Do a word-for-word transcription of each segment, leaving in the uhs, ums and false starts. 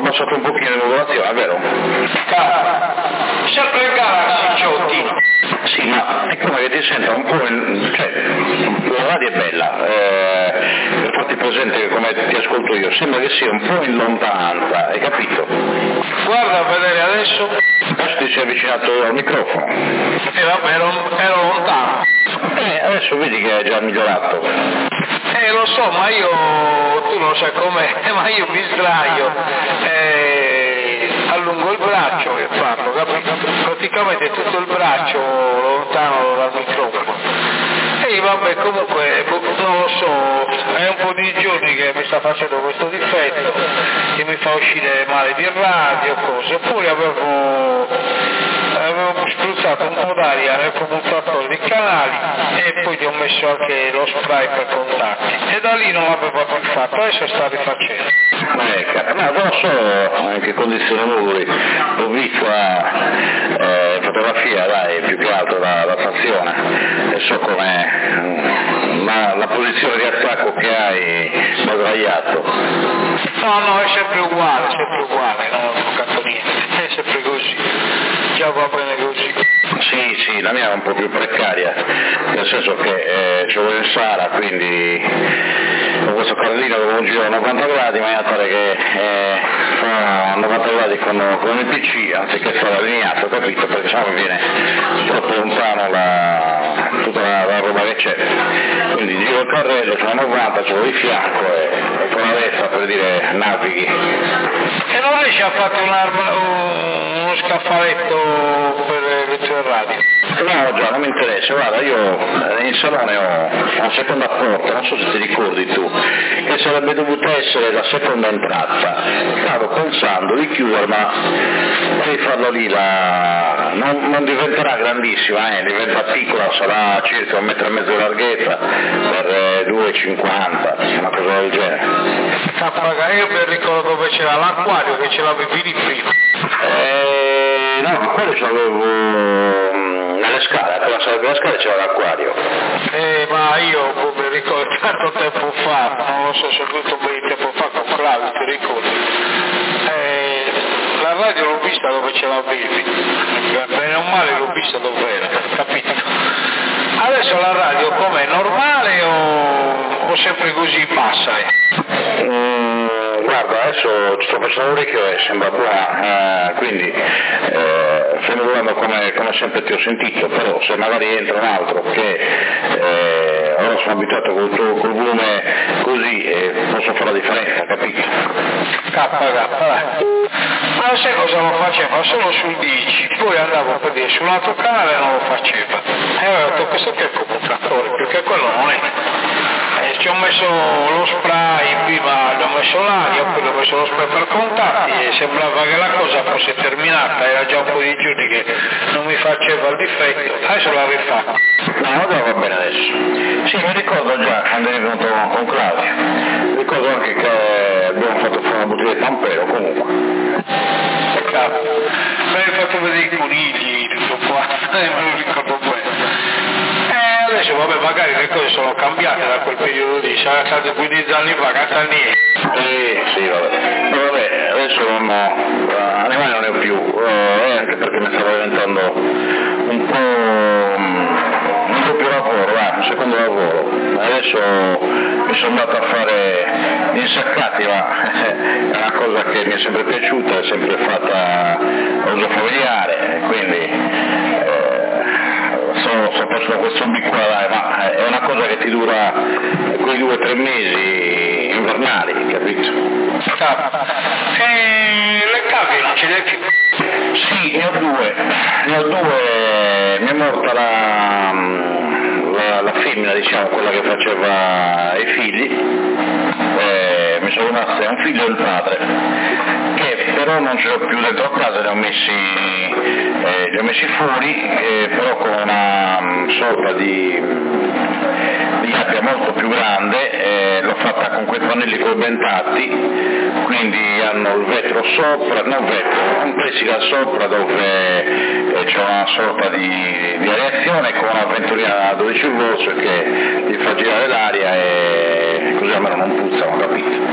abbassato un pochino l'angolazione, vero? Sempre il Galaxy, Ciotti. Sì, ma è come che ti sento un po', in, cioè, la radio è bella, eh, per farti presente che come ti ascolto io, sembra che sia un po' in lontananza, hai capito? Guarda a vedere adesso. Adesso ti sei avvicinato al microfono. E vabbè, ero, ero lontano. Eh, adesso vedi che hai già migliorato. Eh, lo so, ma io, tu non sai com'è, ma io mi sdraio, eh, allungo il braccio e parlo, capito? Praticamente tutto il braccio lontano dal microfono. E vabbè, comunque, non lo so, è un po' di giorni che mi sta facendo questo difetto, che mi fa uscire male di radio, cose. Poi avevo, avevo spruzzato un po' d'aria nel commutatore dei canali e poi gli ho messo anche lo spray per contatti. E da lì non l'avevo più fatto, adesso sta rifacendo. Ecco, no, non so in che condizioni lavori, ho visto la eh, fotografia, dai, più che altro la, la fazione, e so com'è, ma la posizione di attacco che hai sbagliato. No, no, è sempre uguale, sempre uguale, non ho toccato niente, è sempre così, già va bene così. Sì, sì, la mia è un po' più precaria, nel senso che eh, ci voglio in sala, quindi con questo cardino che un giro a novanta gradi, in maniera tale che eh, fa novanta gradi con, con il P C, anziché fare allineato, capito? Perché sennò mi viene troppo lontano la, tutta la, la roba che c'è. Quindi giro il carrello, c'è una novanta, ce l'ho di fianco e, e con la destra, per dire, navighi. E non riesci a fare un, uno scaffaletto per le tue radio? No, già, non mi interessa, guarda, io in salone ho una seconda porta, non so se ti ricordi tu, che sarebbe dovuta essere la seconda entrata. Stavo pensando di chiuderla e farlo lì, la... non, non diventerà grandissima, eh, diventa piccola, sarà circa un metro e mezzo di larghezza per eh, due e cinquanta, una cosa del genere. Cappaga, io mi ricordo dove c'era l'acquario che ce l'avevi lì prima. Eh, no, quello ce l'avevo nelle scale, appena sarebbe la scala c'era l'acquario. Eh, ma io mi ricordo tanto tempo fa, non lo so, soprattutto un po' di tempo fa con Claudio, ti ricordo. Eh, la radio l'ho vista dove ce l'avevi, bene o male l'ho vista dove era, capito? Adesso la radio com'è, normale o, o sempre così bassa? Eh? Mm, guarda, adesso ci sto facendo orecchio e sembra buona, eh, quindi eh, stiamo guardando come, come sempre ti ho sentito, però se magari entra un altro che eh, ora sono abituato col tuo col volume così e posso fare la differenza, capito? K K, ma sai cosa lo faceva? Solo sul dieci, poi andavo per dire sull'altro canale non lo faceva. E ho detto questo che è il commutatore, perché quello non è. E ci ho messo lo spray, prima gli ho messo l'aria, poi ho messo lo spray per contatti e sembrava che la cosa fosse terminata, era già un po' di giorni che non mi faceva il difetto, adesso l'ha rifatto. No, vabbè, va bene adesso. Sì, mi ricordo già quando eri venuto con Claudio, ricordo anche che abbiamo fatto fare una bottiglia di Pampero comunque. Peccato, mi hai fatto vedere i conigli, tutto qua, me lo ricordo bene. Eh, adesso vabbè, magari le cose sono cambiate da quel periodo lì, sarà stato quindici anni fa, cazzo niente. Sì, sì, vabbè. No, vabbè, adesso non ho, animali non ne ho più, eh, anche perché mi stava diventando un po', un po' più lavoro, va, un secondo lavoro. Adesso mi sono andato a fare gli insaccati, va, è una cosa che mi è sempre piaciuta, è sempre fatta a uso familiare, quindi eh, sono, sono posto da questo bicco qua, dai, ma è una cosa che ti dura quei due o tre mesi invernali, capito? E le cave non ce le hai più? Sì, ne ho due, ne ho due, mi è morta la, la, la femmina, diciamo, quella che faceva i figli, eh, mi sono rimaste un figlio e il padre, che però non ce l'ho più dentro a casa, li ho messi, eh, li ho messi fuori, eh, però con una um, sorta di, di gabbia molto più grande, eh, l'ho fatta con quei pannelli coibentati, quindi hanno il vetro sopra, non vetro, un plexiglass sopra dove eh, c'è una sorta di, di areazione con una ventolina a dodici volt che gli fa girare l'aria e così almeno non puzzano, capito?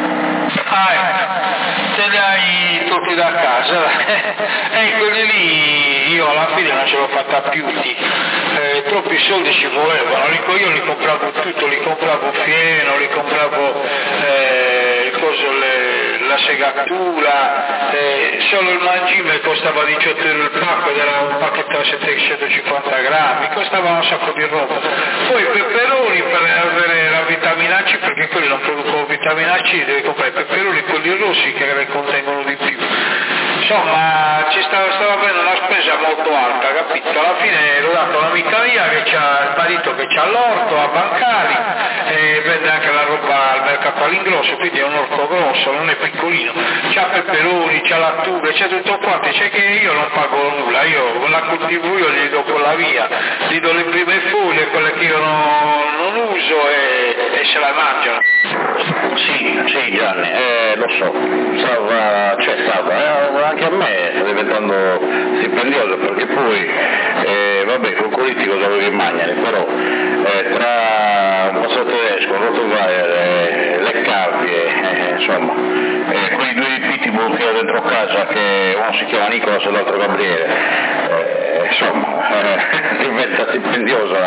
Ah, eh, te li hai tutti da casa, e quelli lì io alla fine non ce l'ho fatta più, di, eh, troppi soldi ci volevano, io li compravo tutto, li compravo fieno, li compravo eh, il coso, le, la segatura, eh, solo il mangime costava diciotto euro il pacco ed era un pacchetto da settecentocinquanta grammi, costava un sacco di roba. Poi i peperoni per avere la vitamina C, perché quelli non producono vitamina C, devi comprare i peperoni, quelli rossi che ne contengono di più. Insomma, ci stava, stava avendo una spesa molto alta, capito? Alla fine l'ho dato a un'amica mia che c'ha il marito che c'ha l'orto a Bancari e vende anche la roba al mercato all'ingrosso, quindi è un orto grosso, non è piccolino, c'ha peperoni, c'ha lattughe, c'è tutto quanto, c'è che io non pago nulla, io la coltivo io, gli do quella via, gli do le prime foglie, quelle che io non, non uso e, e se la mangiano. Sì, sì Gianni, eh, lo so, stava, cioè stava, eh, anche a me sta diventando stipendioso perché poi, eh, vabbè, con politico cosa vuoi che mangiare, però eh, tra un passo tedesco, un rottweiler, eh, le cavie, eh, insomma, eh, quei due pitbull che ho dentro casa che uno si chiama Nicolas e l'altro Gabriele, eh, insomma, eh, diventa stipendiosa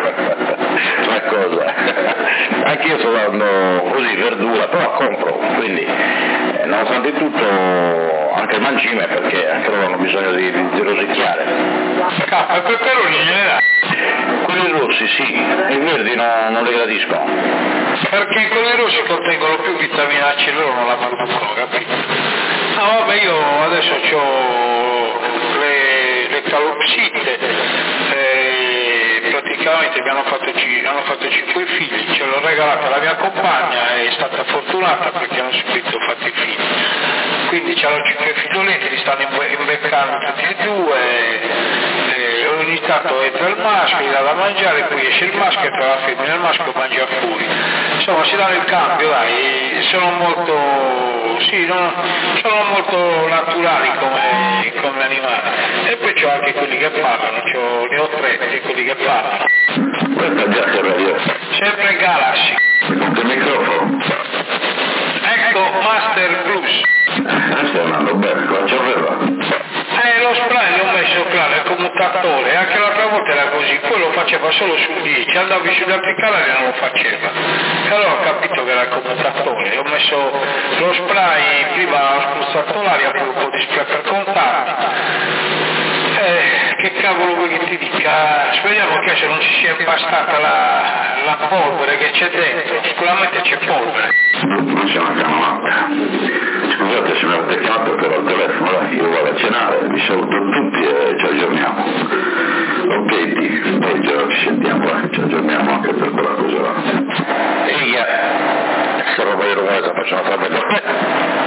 la cosa. Anche io sto dando così verdura, però compro, quindi eh, nonostante tutto anche il mangime perché anche loro hanno bisogno di, di, di rosicchiare. Cazzo, i peperoni in generale? Quelli rossi sì, i verdi no, non li gradiscono. Perché quelli rossi contengono più vitamina C, loro non la producono, capito? No vabbè, io adesso ho le, le calopsite, eh, praticamente mi hanno fatto, hanno fatto cinque figli, ce l'ho regalata alla mia compagna, è stata fortunata perché hanno subito fatto i figli, quindi c'hanno cinque figlioletti, li stanno imbeccando tutti e due, eh, ogni tanto entra il maschio, gli dà da mangiare, poi esce il maschio, entra la femmina, il maschio mangia fuori, insomma si danno il cambio, dai, sono molto, sì, no, sono molto naturali come, come animali, e poi c'ho anche quelli che parlano, c'ho, ne ho tre di quelli che parlano. Questo già si radio. Sempre Galaxy. Il microfono. Ecco Master Plus. Eh, stai andando bene, cosa ci aveva? Eh, lo spray l'ho messo là nel commutatore, anche l'altra volta era così, poi lo faceva solo sul dieci, andavi sugli altri canali e non lo faceva. E allora ho capito che era il commutatore, ho messo lo spray, prima ho spruzzato l'aria, poi un po' di spray per contatti. Eh, che cavolo vuoi che ti dica? Speriamo che se non ci sia impastata la, la polvere che c'è dentro, sicuramente c'è polvere. Non c'è una canovata. Scusate se mi avete chiamato però al telefono, dai, io vado a cenare, vi saluto tutti e ci aggiorniamo. Ok, di, poi già ci sentiamo, eh, ci aggiorniamo anche per quella cosa là. Ehi, se roba di rumore sta facendo fare bello.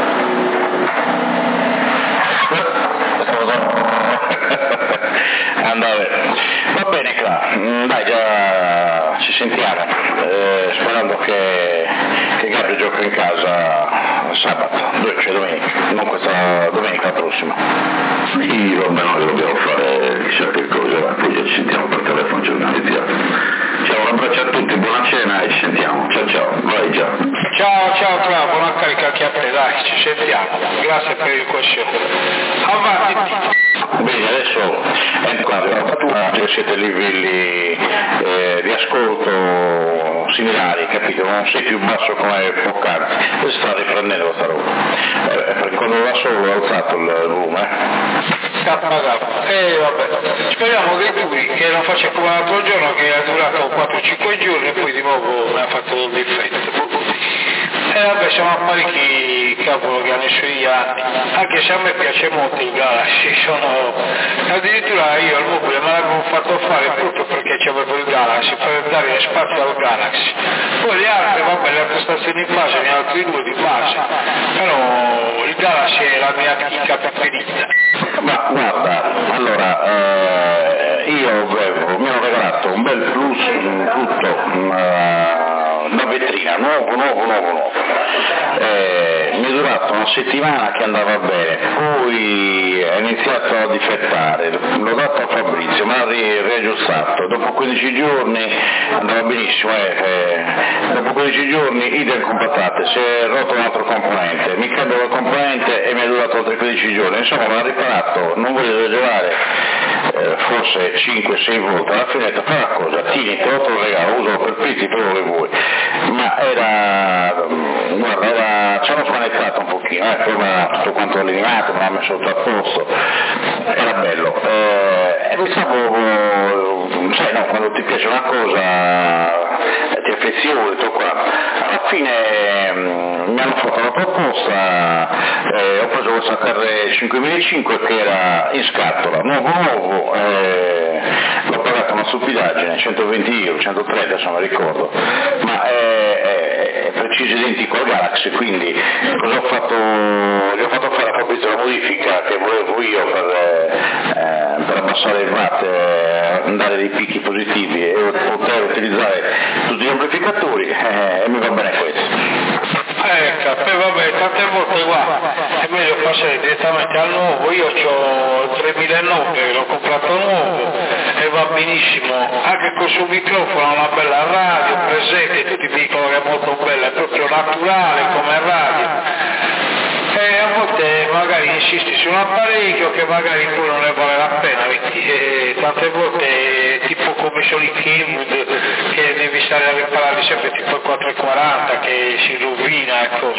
Andare. Va bene Cla, dai già ci sentiamo, eh, sperando che, che Gabri gioca in casa sabato, cioè domenica, non questa domenica prossima. Sì, va bene, noi dobbiamo fare chissà che cosa, poi ci sentiamo per telefono, ci organizziamo. Ciao, un abbraccio a tutti, buona cena e ci sentiamo, ciao ciao, vai già. Ciao ciao Cla, buona carica anche a te, dai, ci sentiamo, grazie per il questionario. Avanti. Bene, adesso eh, siete a livelli eh, di ascolto similari, capito? Non sei più basso come poc'anzi, adesso sta riprendendo questa roba, eh, perché quando da solo ho alzato il volume. Kappa kappa, e vabbè, speriamo che duri, che non faccia come l'altro giorno che ha durato quattro cinque giorni e poi di nuovo mi ha fatto un difetto. E eh, vabbè, siamo parecchi cavolo che hanno i suoi anni, anche se a me piace molto il Galaxy, sono addirittura io al mobile me l'avevo fatto fare proprio perché c'avevo il Galaxy, per dare spazio al Galaxy. Poi le altre, vabbè, le altre stazioni in base, ne altri due di base, però il Galaxy è la mia chicca preferita. Ma guarda, allora, eh, io avevo, mi hanno regalato un bel plus, tutto, una, una vetrina, nuovo, nuovo, nuovo, nuovo. Eh, mi è durato una settimana che andava bene, poi ha iniziato a difettare, l'ho dato a Fabrizio, me l'ha ri- riaggiustato, dopo quindici giorni andava benissimo, eh, eh, dopo quindici giorni idem con patate, si è rotto un altro componente, mi cambio la componente e mi è durato altri quindici giorni, insomma l'ha riparato, non voglio esagerare, eh, forse cinque sei volte, alla fine fa una cosa, tieni, te lo te lo regalo, usalo per pizzi, per quello che vuoi, ma era, guarda, era, ci hanno smanettato un pochino, eh, poi tutto quanto eliminato, me l'ha messo tutto a posto, era bello, eh, e pensavo, sai no, quando ti piace una cosa, eh, ti affezioni, tutto qua, alla fine mh, mi hanno fatto la proposta, eh, ho preso questa K R cinquemilacinque che era in scatola, nuovo nuovo, eh, l'ho pagato una stupidaggine, centoventi euro, centotrenta insomma ricordo, ma è, è, è preciso identico al Galaxy, quindi cosa ho fatto? Gli ho fatto fare a Fabrizio la modifica che volevo io per, eh, per abbassare il watt, eh, dare dei picchi positivi e poter utilizzare tutti gli amplificatori, eh, e mi va bene questo. Ecco, poi vabbè, tante volte guarda, è meglio passare direttamente al nuovo, io ho il tremilanove, l'ho comprato nuovo e va benissimo, anche col suo microfono, una bella radio, presente, tutti dicono che è molto bella, è proprio naturale come radio. E a volte magari insisti su un apparecchio che magari poi non ne vale la pena, vedi? E tante volte tipo come sono i Kenwood che devi stare a riparare sempre tipo il quattrocentoquaranta che si rovina e cose.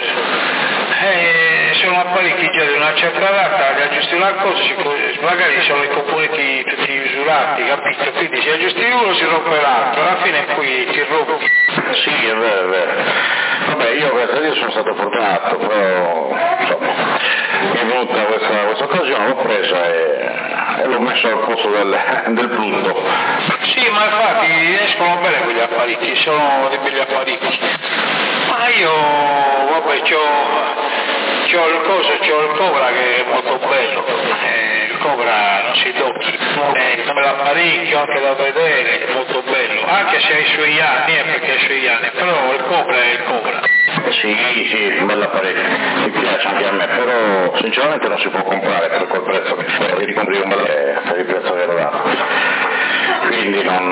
E sono apparecchi già di una certa data, li aggiusti una cosa, magari sono i componenti tutti usurati, capito? Quindi se aggiusti uno si rompe l'altro, alla fine poi ti rompi. Sì, è vero, è vero. Vabbè, io grazie a Dio sono stato fortunato, però insomma, mi è venuta questa, questa occasione, l'ho presa e, e l'ho messo al posto del, del punto. Sì, ma infatti escono bene quegli apparecchi, sono dei belli apparecchi. Ma io, vabbè, c'ho, c'ho il coso, c'ho il Cobra che è molto bello, eh, il Cobra non si tocchi, è un bell'apparecchio anche da vedere, è molto bello, anche se ha i suoi anni, eh, perché ha i suoi anni, però il Cobra è il Cobra. Sì, sì, un bel apparecchio, mi piace anche a me, però sinceramente non si può comprare per quel prezzo che c'è, devi comprare un bel per il prezzo che lo dà. Quindi non,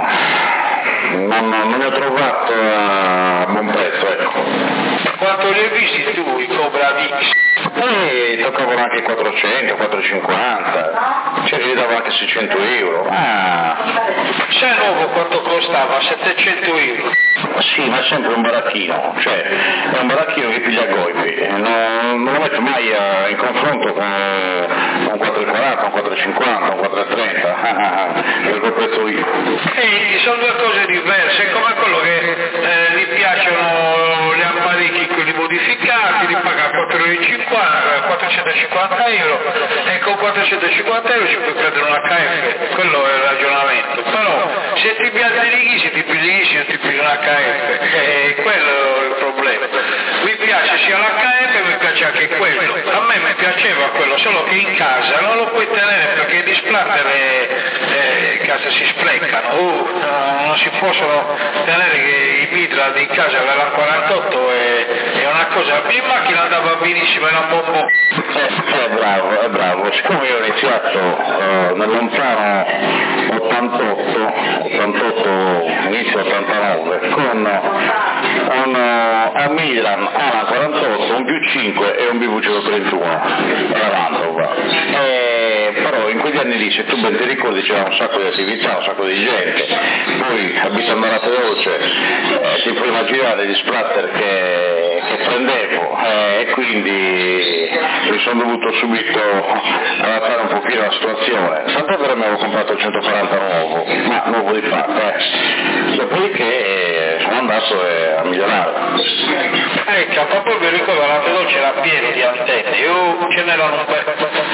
non, non ne ho trovato a buon prezzo, ecco. Quanto li hai visti tu, i Cobra X? E toccavano anche quattrocento, quattrocentocinquanta, cioè gli dava anche seicento euro. Ah. Sai nuovo quanto costava? settecento euro. Sì, ma è sempre un baracchino, cioè è un baracchino che piglia golpi, non, non lo metto mai a, in confronto con un quattrocentoquaranta, un quattrocentocinquanta, un quattrocentotrenta, per quel prezzo lì. E sono due cose diverse, è come quello che eh, gli piacciono gli apparecchi, quelli modificati, li paga quattrocentocinquanta euro e con quattrocentocinquanta euro ci puoi prendere una H F, quello è il ragionamento, però se ti piace i righi, se ti pigli i righi, non ti pigli una H F, e quello è il problema. Mi piace sia l'H F, mi piace anche quello, a me mi piaceva quello, solo che in casa non lo puoi tenere perché di splatter eh, in casa si sprecano, uh, non si possono tenere che i Mitra di casa della quarantotto è, è una cosa, in macchina andava benissimo, era un po'. Eh, è bravo, è bravo, siccome io ho iniziato uh, nel lontano ottantotto, ottantotto, inizio ottantanove, con un uh, a Milan A quarantotto, un più cinque e un B V centotrentuno, era Landova. E, però in quegli anni lì, se tu ben ti ricordi, c'era un sacco di attività, un sacco di gente, poi abitando a veloce, eh, ti puoi immaginare gli splatter che, che prendevo, eh, e quindi mi sono dovuto subito adattare un pochino la situazione. Tant'è vero che avevo comprato il centoquaranta nuovo, ma nuovo di fatto, eh. Dopodiché eh, sono andato eh, a migliorare. Ecco, proprio mi ricordo l'altro giorno c'era pieno di antenne, io ce n'erano un bel.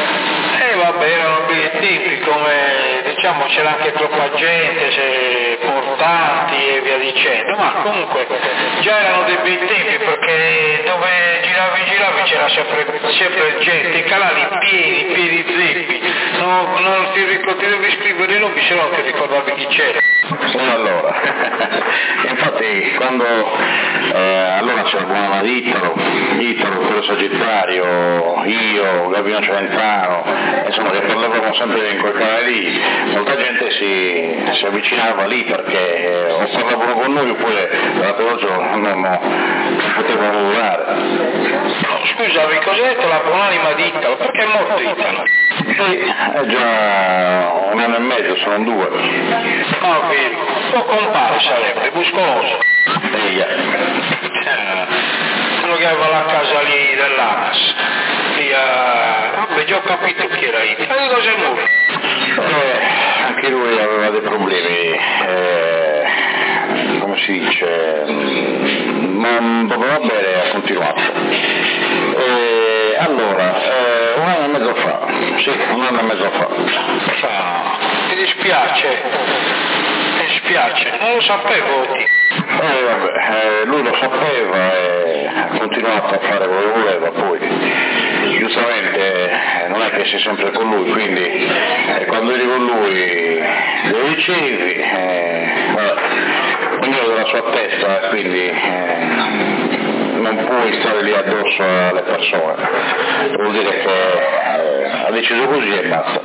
E vabbè, erano bei tempi, come diciamo c'era anche troppa gente, c'è portanti e via dicendo, ma comunque già erano dei bei tempi perché dove giravi giravi c'era sempre, sempre gente, i canali pieni, pieni zeppi, non, non ti ricordi, devi scrivere i nomi se no ti ricordavi chi c'era. Allora, infatti sì, quando eh, allora c'era buona Italo, Italo, quello Sagittario, io, Gabino Celentano, insomma che parlavamo sempre in quel canale lì, molta gente si, si avvicinava lì perché eh, o parlavano con noi oppure l'altro giorno non, non potevano lavorare. No, scusami, cos'è detto la buonanima di Italo? Perché è morto Italo? Sì, è già un anno e mezzo, sono due. Ah, vedi, tuo compare sarebbe, muscoloso. Eia. Eh, quello che aveva la casa lì dell'Anas. Lì a... Vabbè, già ho capito chi era Italo. E di cosa è morto? Eh, anche lui aveva dei problemi, eh, come si dice, non doveva bere e ha continuato. Eh, allora, eh, un anno e mezzo fa, sì, un anno e mezzo fa. Ah, mi dispiace, mi dispiace, non lo sapevo. Eh, vabbè, eh, lui lo sapeva e ha continuato a fare quello che voleva, poi giustamente eh, non è che sei sempre con lui, quindi eh, quando eri con lui lo ricevi, eh, vabbè, ognuno della sua testa, quindi eh, non puoi stare lì addosso alle persone, vuol dire che eh, ha deciso così e basta.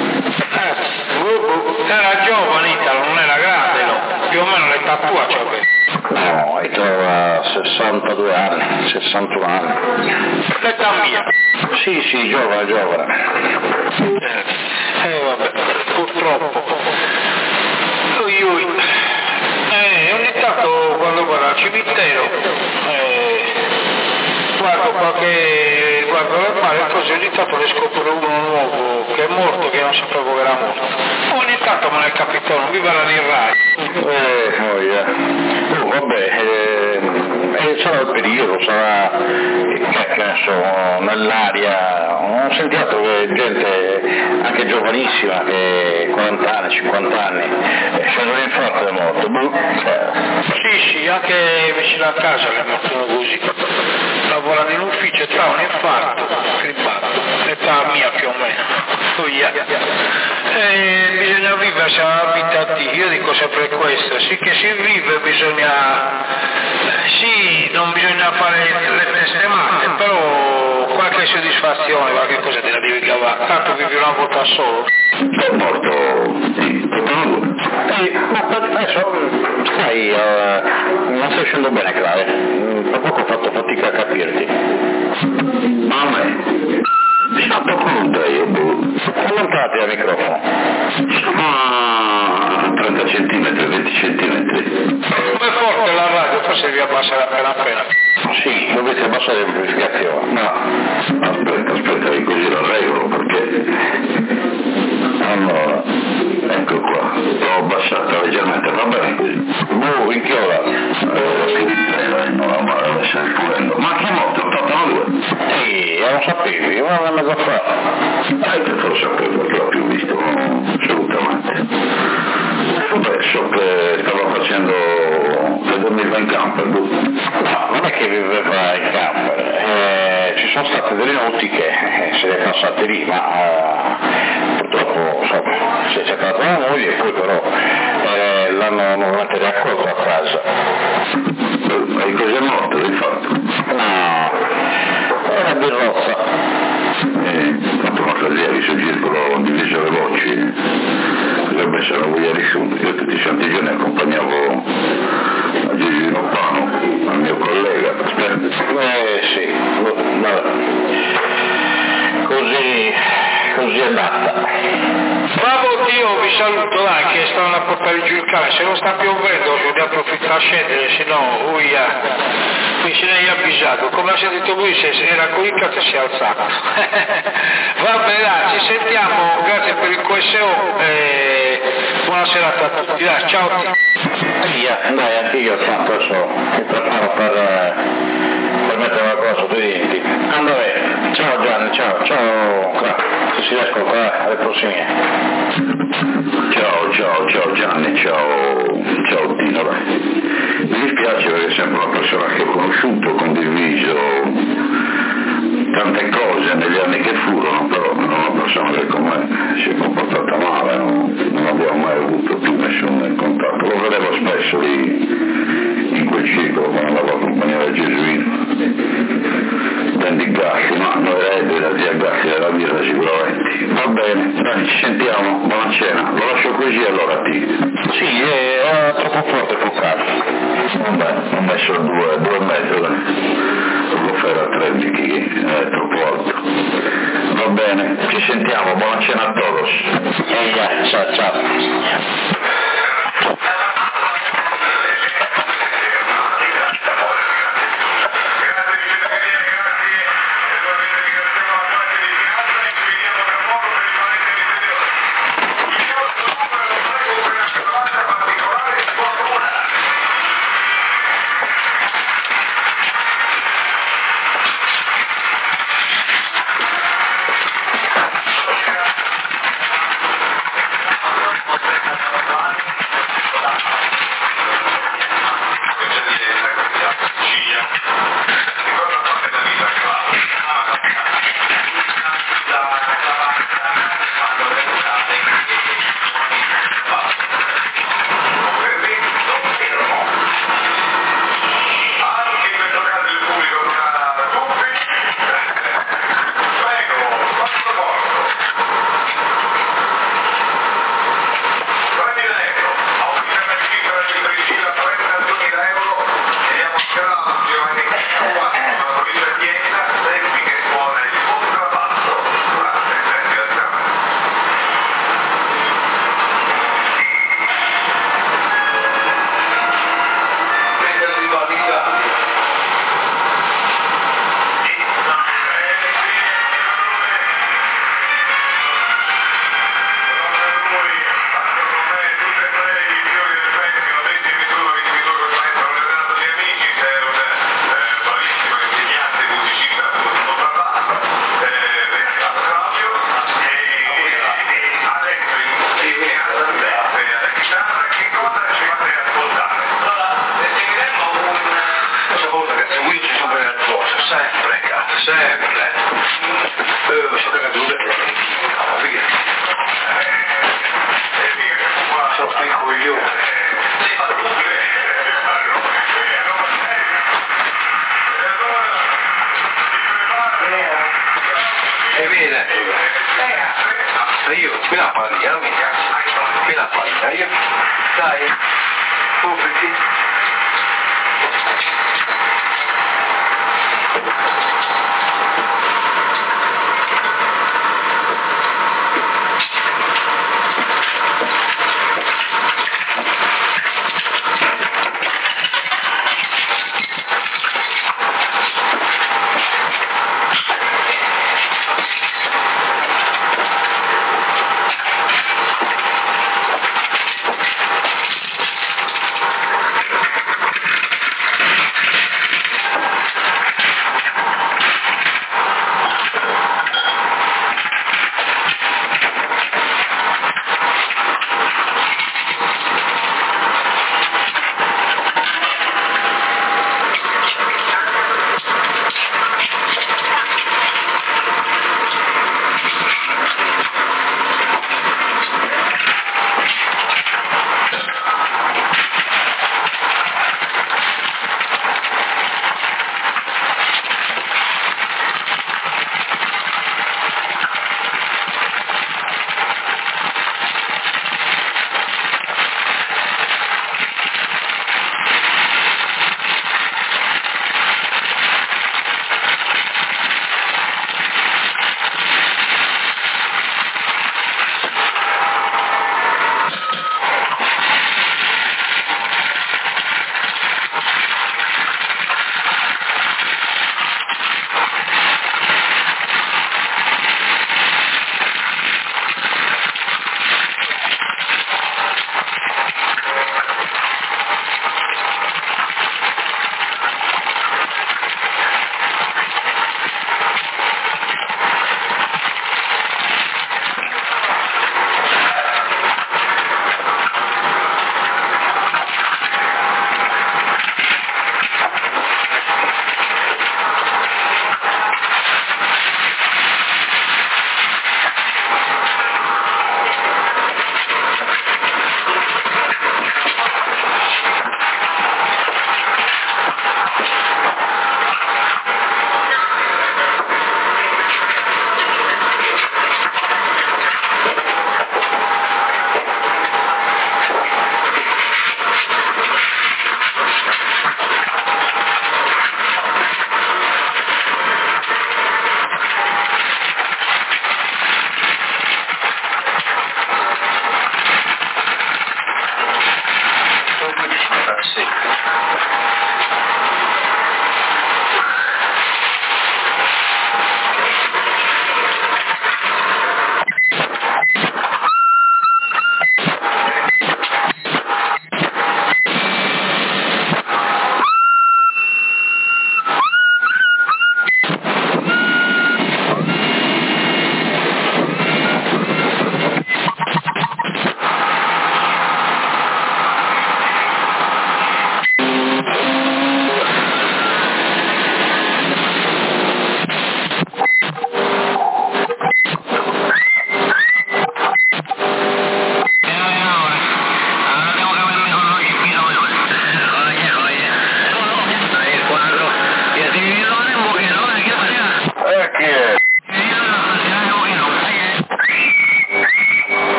Eh, era giovane Italo, non era grande, no? Più o meno l'età tua c'è questo. No, Italo aveva sessantadue anni, sessantuno anni. L'età mia. Sì, sì, giovane, giovane. Eh, eh vabbè, purtroppo. Ui, ui. Eh, ogni tanto quando vado al cimitero, eh, guardo qualche, guardo le male cose, ogni tanto ne scopro uno nuovo che è morto, che non sapevo che era morto. Ogni tanto me ne capita uno, viva la Nirrai. Eh, oh yeah. Oh, vabbè, eh, eh, sarà il periodo, sarà che, che so, nell'aria, ho sentito che gente anche giovanissima, che quaranta anni, cinquanta anni, eh, c'è un infarto è morto. Sì, sì, anche vicino a casa le morto così. Lavorano in ufficio e tra un infarto, crippato, età mia più o meno. Oh yeah. E bisogna vivere, siamo abitati, io dico sempre questo, sì che si vive, bisogna, sì, non bisogna fare le feste matte, però qualche soddisfazione, qualche cosa te la devi cavare, tanto vivi una volta solo. È morto, sì, eh, ma adesso, sai, uh, non stai uscendo bene, Clare, tra poco ho fatto fatica a capirti. Mamma sta poco lontano, allontanati dal microfono. Ah, trenta centimetri, venti centimetri. Come forte la radio, forse devi abbassare appena appena. Sì, dovete abbassare l'amplificazione. No, aspetta, aspetta, che così la regolo, perché... Allora, ecco qua, l'ho abbassata leggermente, va bene così. Boh, in che ora? Eh, non la male, lascia il quello. Ma che morto, ottantadue? Sì, non sapevi, una e mezza fa. Eh, che te lo sapevo, che l'ho più visto, assolutamente. Vabbè, so che stava facendo, che dormiva in camper. No, non è che viveva in camper, eh, ci sono state delle notti che eh, se le passate lì, ma eh, purtroppo insomma, si è cercata la moglie e poi però eh, l'hanno nuovamente riaccolto a casa. E cos'è morto di fatto? No, era birrozza. Eh, fatto una frase ieri sul circolo, ho diviso le voci, potrebbe essere una voglia riassunta. Io tutti i santi giorni accompagnavo a Gigino Pano, al mio collega, aspetta. Eh sì, vabbè. Così, così è andata. Bravo Dio, vi saluto, dai, che stanno a portare giù il cane, se non sta piovendo ne approfitta a scendere, se no, uia, mi se ne hai avvisato, come ha sentito lui, se era con il cazzo si è alzato. Va bene, dai, ci sentiamo, grazie per il Q S O e buona serata a tutti, dai, ciao. Via, dai, anche io tanto adesso mi preparo per, per mettere una cosa sotto i denti. Allora, ciao Gianni, ciao, ciao, qua, se si riesco qua alle prossime. Ciao, ciao, ciao Gianni, ciao, ciao Dino. Mi dispiace perché è sempre una persona che ho conosciuto, condiviso tante cose negli anni che furono, però non è una persona che con me si è comportata male, no? Non abbiamo mai avuto più nessun contatto, lo vedevo spesso lì ciclo con la compagnia della Gesuina, prendi Gassi, no? Noi redditi da zia Gassi della birra sicuramente. Va bene, dai, ci sentiamo, buona cena, lo lascio così allora a te. Sì, è troppo forte il focale. Vabbè, ho messo due, due e mezzo, dai. Lo farò a tre bicchieri, è troppo alto. Va bene, ci sentiamo, buona cena a todos. E già, ciao ciao.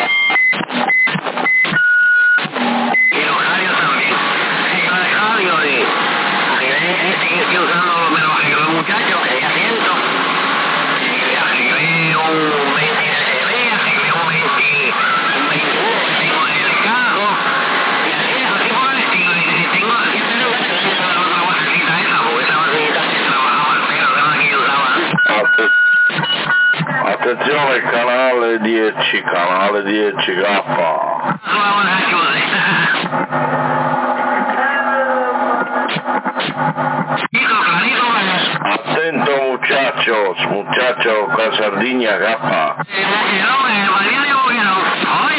Y los radios también. Sí, yo de radio y arribé, seguí usando, me lo arregló el muchacho, que ya siento. Y arribé un veinte de B, arribé un veinte, un veintiuno que tengo en el carro. Y así, así por el estilo. Y tengo, siempre tengo que tener la otra bajarita esa, porque esa bajarita que trabajaba al pelo, era la que yo usaba antes. Attenzione, canale dieci, canale dieci K. Attento muchachos, muchachos con Sardegna K. Eh, no, eh, Mariano, no.